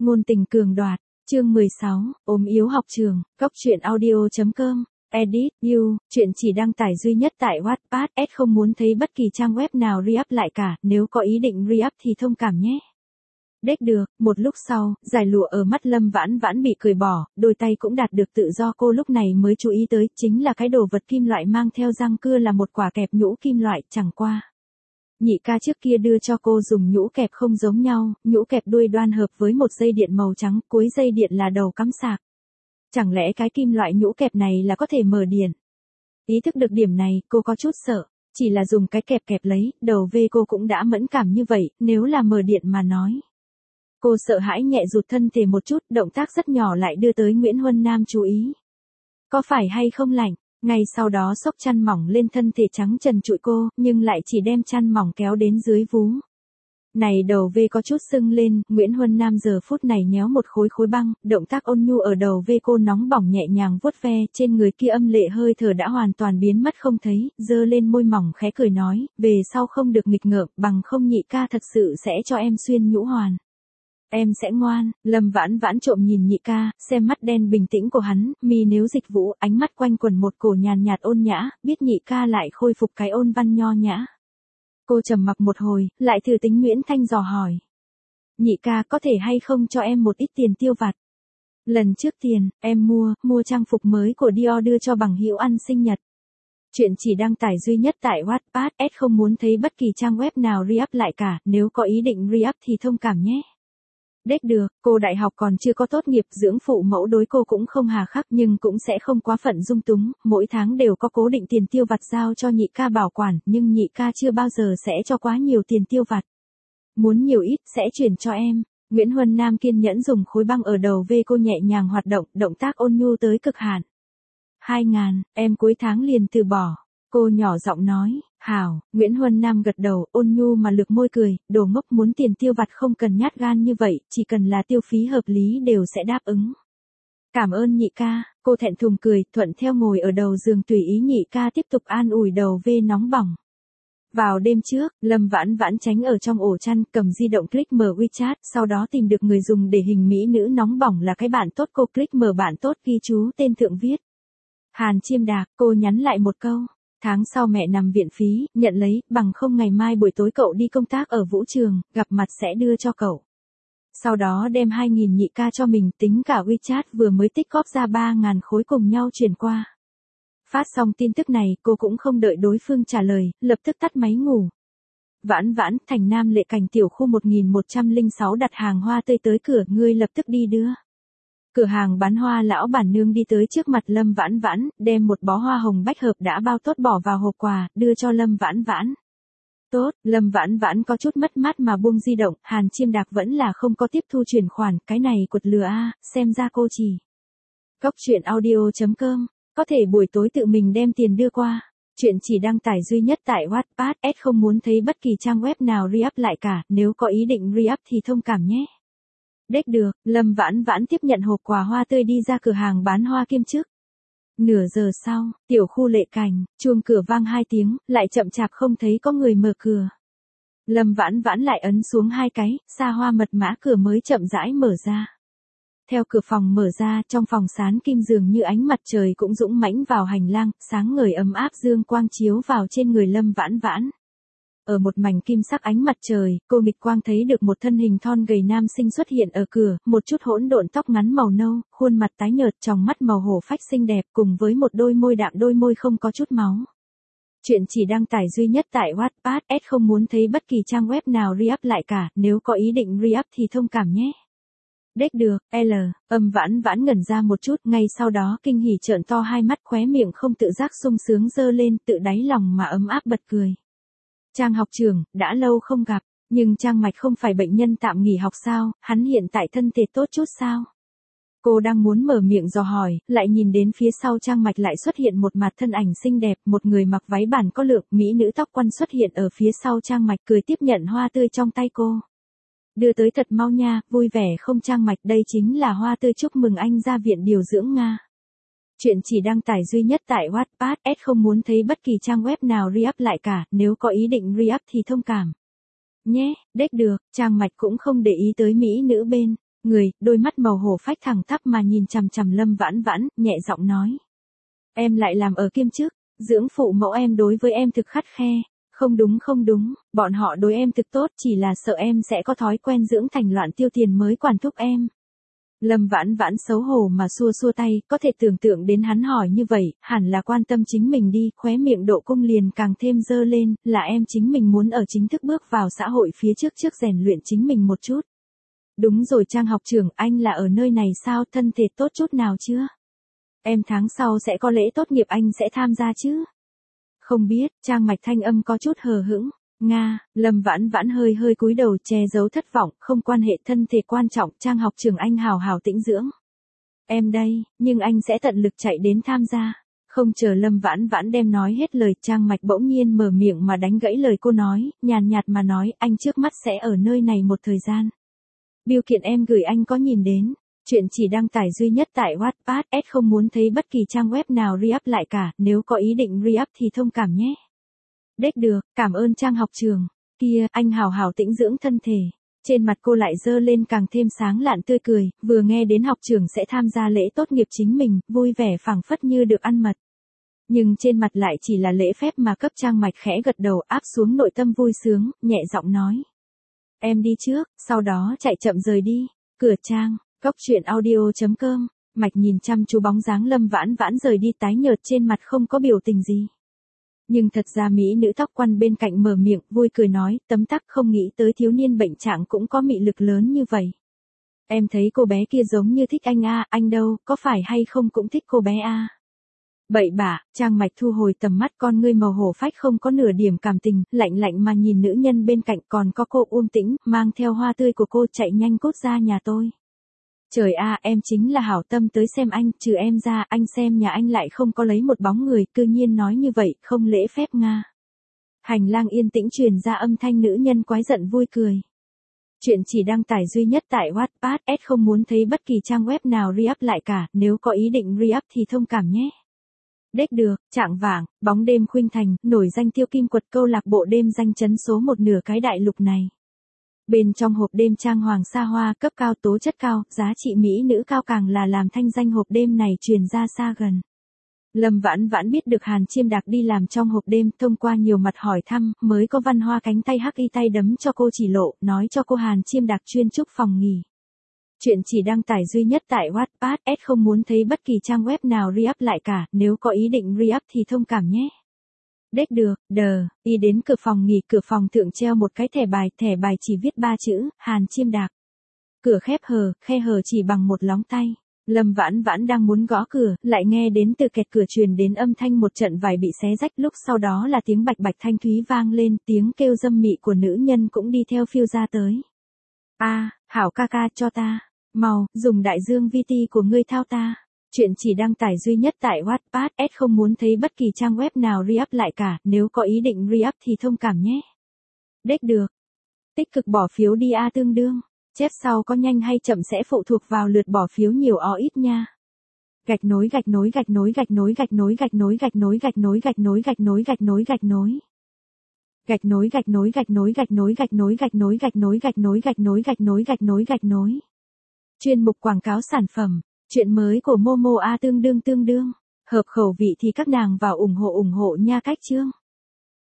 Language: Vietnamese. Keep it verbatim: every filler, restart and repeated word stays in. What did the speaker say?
Ngôn tình cường đoạt, chương mười sáu, ốm yếu học trường, Cóc truyện audio chấm com, edit, you, chuyện chỉ đăng tải duy nhất tại Wattpad, S không muốn thấy bất kỳ trang web nào re-up lại cả, nếu có ý định re-up thì thông cảm nhé. Đếch được, một lúc sau, giải lụa ở mắt Lâm Vãn Vãn bị cởi bỏ, đôi tay cũng đạt được tự do, cô lúc này mới chú ý tới, chính là cái đồ vật kim loại mang theo răng cưa là một quả kẹp nhũ kim loại, chẳng qua. Nhị ca trước kia đưa cho cô dùng nhũ kẹp không giống nhau, nhũ kẹp đuôi đoan hợp với một dây điện màu trắng, cuối dây điện là đầu cắm sạc. Chẳng lẽ cái kim loại nhũ kẹp này là có thể mở điện? Ý thức được điểm này, cô có chút sợ, chỉ là dùng cái kẹp kẹp lấy, đầu về cô cũng đã mẫn cảm như vậy, nếu là mở điện mà nói. Cô sợ hãi nhẹ rụt thân thể một chút, động tác rất nhỏ lại đưa tới Nguyễn Huân Nam chú ý. Có phải hay không lạnh? Ngay sau đó xốc chăn mỏng lên thân thể trắng trần trụi cô, nhưng lại chỉ đem chăn mỏng kéo đến dưới vú. Này đầu vê có chút sưng lên, Nguyễn Huân Nam giờ phút này nhéo một khối khối băng, động tác ôn nhu ở đầu vê cô nóng bỏng nhẹ nhàng vuốt ve, trên người kia âm lệ hơi thở đã hoàn toàn biến mất không thấy, dơ lên môi mỏng khẽ cười nói, về sau không được nghịch ngợm, bằng không nhị ca thật sự sẽ cho em xuyên nhũ hoàn. Em sẽ ngoan. Lâm Vãn Vãn trộm nhìn nhị ca, xem mắt đen bình tĩnh của hắn, mi nếu dịch vũ, ánh mắt quanh quẩn một cổ nhàn nhạt ôn nhã, biết nhị ca lại khôi phục cái ôn văn nho nhã. Cô trầm mặc một hồi, lại thử tính Nguyễn Thanh dò hỏi. Nhị ca có thể hay không cho em một ít tiền tiêu vặt? Lần trước tiền, em mua, mua trang phục mới của Dior đưa cho bằng hữu ăn sinh nhật. Chuyện chỉ đăng tải duy nhất tại Wattpad, S không muốn thấy bất kỳ trang web nào re-up lại cả, nếu có ý định re-up thì thông cảm nhé. Đếch được, cô đại học còn chưa có tốt nghiệp, dưỡng phụ mẫu đối cô cũng không hà khắc nhưng cũng sẽ không quá phận dung túng, mỗi tháng đều có cố định tiền tiêu vặt giao cho nhị ca bảo quản, nhưng nhị ca chưa bao giờ sẽ cho quá nhiều tiền tiêu vặt. Muốn nhiều ít, sẽ chuyển cho em. Nguyễn Huân Nam kiên nhẫn dùng khối băng ở đầu vê cô nhẹ nhàng hoạt động, động tác ôn nhu tới cực hạn. Hai ngàn, em cuối tháng liền từ bỏ. Cô nhỏ giọng nói, hảo, Nguyễn Huân Nam gật đầu, ôn nhu mà lược môi cười, đồ ngốc, muốn tiền tiêu vặt không cần nhát gan như vậy, chỉ cần là tiêu phí hợp lý đều sẽ đáp ứng. Cảm ơn nhị ca, cô thẹn thùng cười, thuận theo ngồi ở đầu giường tùy ý nhị ca tiếp tục an ủi đầu vê nóng bỏng. Vào đêm trước, Lâm Vãn Vãn tránh ở trong ổ chăn, cầm di động click mở WeChat, sau đó tìm được người dùng để hình mỹ nữ nóng bỏng là cái bạn tốt, cô click mở bạn tốt, ghi chú tên thượng viết. Hàn Chiêm Đạc, cô nhắn lại một câu. Tháng sau mẹ nằm viện phí, nhận lấy, bằng không ngày mai buổi tối cậu đi công tác ở vũ trường, gặp mặt sẽ đưa cho cậu. Sau đó đem hai nghìn nhị ca cho mình, tính cả WeChat vừa mới tích góp ra ba ngàn khối cùng nhau chuyển qua. Phát xong tin tức này, cô cũng không đợi đối phương trả lời, lập tức tắt máy ngủ. Vãn Vãn, Thành Nam Lệ Cảnh tiểu khu một nghìn một trăm lẻ sáu đặt hàng hoa tươi tới cửa, ngươi lập tức đi đưa. Cửa hàng bán hoa lão bản nương đi tới trước mặt Lâm Vãn Vãn, đem một bó hoa hồng bách hợp đã bao tốt bỏ vào hộp quà, đưa cho Lâm Vãn Vãn. Tốt, Lâm Vãn Vãn có chút mất mát mà buông di động, Hàn Chiêm Đạc vẫn là không có tiếp thu chuyển khoản, cái này quật lừa a, xem ra cô chỉ. Cóc truyện audio chấm com, có thể buổi tối tự mình đem tiền đưa qua. Chuyện chỉ đăng tải duy nhất tại Wattpad, S không muốn thấy bất kỳ trang web nào re-up lại cả, nếu có ý định re-up thì thông cảm nhé. Đếch được, Lâm Vãn Vãn tiếp nhận hộp quà hoa tươi đi ra cửa hàng bán hoa kiêm chức. Nửa giờ sau, tiểu khu Lệ Cảnh, chuông cửa vang hai tiếng, lại chậm chạp không thấy có người mở cửa. Lâm Vãn Vãn lại ấn xuống hai cái, xa hoa mật mã cửa mới chậm rãi mở ra. Theo cửa phòng mở ra, trong phòng sán kim dường như ánh mặt trời cũng dũng mãnh vào hành lang, sáng ngời ấm áp dương quang chiếu vào trên người Lâm Vãn Vãn. Ở một mảnh kim sắc ánh mặt trời, cô nghịch quang thấy được một thân hình thon gầy nam sinh xuất hiện ở cửa, một chút hỗn độn tóc ngắn màu nâu, khuôn mặt tái nhợt, tròng mắt màu hổ phách xinh đẹp, cùng với một đôi môi đạm, đôi môi không có chút máu. Chuyện chỉ đăng tải duy nhất tại Wattpad, S không muốn thấy bất kỳ trang web nào re-up lại cả, nếu có ý định re-up thì thông cảm nhé. Đếch được, L, âm Vãn Vãn ngẩn ra một chút, ngay sau đó kinh hỉ trợn to hai mắt, khóe miệng không tự giác sung sướng dơ lên, tự đáy lòng mà ấm áp bật cười. Trang học trưởng, đã lâu không gặp, nhưng Trang Mạch không phải bệnh nhân tạm nghỉ học sao, hắn hiện tại thân thể tốt chút sao? Cô đang muốn mở miệng dò hỏi, lại nhìn đến phía sau Trang Mạch lại xuất hiện một mặt thân ảnh xinh đẹp, một người mặc váy bản có lượng, mỹ nữ tóc quăn xuất hiện ở phía sau Trang Mạch, cười tiếp nhận hoa tươi trong tay cô. Đưa tới thật mau nha, vui vẻ không Trang Mạch, đây chính là hoa tươi chúc mừng anh ra viện điều dưỡng Nga. Chuyện chỉ đăng tải duy nhất tại Wattpad, S không muốn thấy bất kỳ trang web nào re-up lại cả, nếu có ý định re-up thì thông cảm. Nhé, đếch được, Trang Mạch cũng không để ý tới mỹ nữ bên. người, đôi mắt màu hổ phách thẳng tắp mà nhìn chằm chằm Lâm Vãn Vãn, nhẹ giọng nói. Em lại làm ở kiêm chức, dưỡng phụ mẫu em đối với em thực khắt khe. Không đúng không đúng, bọn họ đối em thực tốt chỉ là sợ em sẽ có thói quen dưỡng thành loạn tiêu tiền mới quản thúc em. Lâm Vãn Vãn xấu hổ mà xua xua tay, có thể tưởng tượng đến hắn hỏi như vậy, hẳn là quan tâm chính mình đi, khóe miệng độ cung liền càng thêm dơ lên, là em chính mình muốn ở chính thức bước vào xã hội phía trước trước rèn luyện chính mình một chút. Đúng rồi Trang học trưởng, anh là ở nơi này sao, thân thể tốt chút nào chưa? Em tháng sau sẽ có lễ tốt nghiệp anh sẽ tham gia chứ? Không biết, Trang Mạch thanh âm có chút hờ hững. Nga, Lâm Vãn Vãn hơi hơi cúi đầu che giấu thất vọng, không quan hệ, thân thể quan trọng, Trang học trưởng anh hào hào tĩnh dưỡng. Em đây, nhưng anh sẽ tận lực chạy đến tham gia. Không chờ Lâm Vãn Vãn đem nói hết lời, Trang Mạch bỗng nhiên mở miệng mà đánh gãy lời cô nói, nhàn nhạt mà nói, anh trước mắt sẽ ở nơi này một thời gian. Bill kiện em gửi anh có nhìn đến. Chuyện chỉ đăng tải duy nhất tại Wattpad, S không muốn thấy bất kỳ trang web nào re-up lại cả, nếu có ý định re-up thì thông cảm nhé. Đếch được, cảm ơn Trang học trường. Kia, anh hào hào tĩnh dưỡng thân thể. Trên mặt cô lại dơ lên càng thêm sáng lạn tươi cười, vừa nghe đến học trường sẽ tham gia lễ tốt nghiệp chính mình, vui vẻ phảng phất như được ăn mật. Nhưng trên mặt lại chỉ là lễ phép mà cấp Trang Mạch khẽ gật đầu áp xuống nội tâm vui sướng, nhẹ giọng nói. Em đi trước, sau đó chạy chậm rời đi. Cửa Trang. Góc truyện audio chấm com, Mạch nhìn chăm chú bóng dáng Lâm Vãn Vãn rời đi tái nhợt trên mặt không có biểu tình gì. Nhưng thật ra mỹ nữ tóc quăn bên cạnh mở miệng, vui cười nói, tấm tắc không nghĩ tới thiếu niên bệnh trạng cũng có mị lực lớn như vậy. Em thấy cô bé kia giống như thích anh a, anh đâu, có phải hay không cũng thích cô bé a. Bậy bạ, Trang Mạch thu hồi tầm mắt, con ngươi màu hổ phách không có nửa điểm cảm tình, lạnh lạnh mà nhìn nữ nhân bên cạnh, còn có cô Uông Tĩnh, mang theo hoa tươi của cô chạy nhanh cút ra nhà tôi. Trời a, em chính là hảo tâm tới xem anh, trừ em ra, anh xem nhà anh lại không có lấy một bóng người, cư nhiên nói như vậy, không lễ phép Nga. Hành lang yên tĩnh truyền ra âm thanh nữ nhân quái giận vui cười. Chuyện chỉ đăng tải duy nhất tại Wattpad, S không muốn thấy bất kỳ trang web nào re-up lại cả, nếu có ý định re-up thì thông cảm nhé. Đếch được, trạng vạng, bóng đêm khuynh thành, nổi danh Tiêu Kim Quật câu lạc bộ đêm danh chấn số một nửa cái đại lục này. Bên trong hộp đêm trang hoàng xa hoa, cấp cao, tố chất cao, giá trị mỹ nữ cao càng là làm thanh danh hộp đêm này truyền ra xa gần. Lâm Vãn Vãn biết được Hàn Chiêm Đạc đi làm trong hộp đêm, thông qua nhiều mặt hỏi thăm, mới có Văn Hoa cánh tay hắc y tay đấm cho cô chỉ lộ, nói cho cô Hàn Chiêm Đạc chuyên trúc phòng nghỉ. Chuyện chỉ đăng tải duy nhất tại Wattpad, S không muốn thấy bất kỳ trang web nào re-up lại cả, nếu có ý định re-up thì thông cảm nhé. Đếch được, đờ, đi đến cửa phòng nghỉ, cửa phòng thượng treo một cái thẻ bài, thẻ bài chỉ viết ba chữ, Hàn Chiêm Đạc. Cửa khép hờ, khe hờ chỉ bằng một lóng tay. Lâm Vãn Vãn đang muốn gõ cửa, lại nghe đến từ kẹt cửa truyền đến âm thanh một trận vải bị xé rách, lúc sau đó là tiếng bạch bạch thanh thúy vang lên, tiếng kêu dâm mị của nữ nhân cũng đi theo phiêu ra tới. A, hảo ca ca cho ta, mau, dùng đại dương vi ti của ngươi thao ta. Chuyện chỉ đăng tải duy nhất tại Wattpad, S không muốn thấy bất kỳ trang web nào re-up lại cả, nếu có ý định re-up thì thông cảm nhé. Đếch được. Tích cực bỏ phiếu đi a tương đương. Chép sau có nhanh hay chậm sẽ phụ thuộc vào lượt bỏ phiếu nhiều o ít nha. Gạch nối gạch nối gạch nối gạch nối gạch nối gạch nối gạch nối gạch nối gạch nối gạch nối gạch nối gạch nối. Gạch nối gạch nối gạch nối gạch nối gạch nối gạch nối gạch nối gạch nối gạch nối gạch nối gạch nối gạch nối. Chuyên mục quảng cáo sản phẩm. Chuyện mới của Momo A tương đương tương đương. Hợp khẩu vị thì các nàng vào ủng hộ ủng hộ nha cách chương.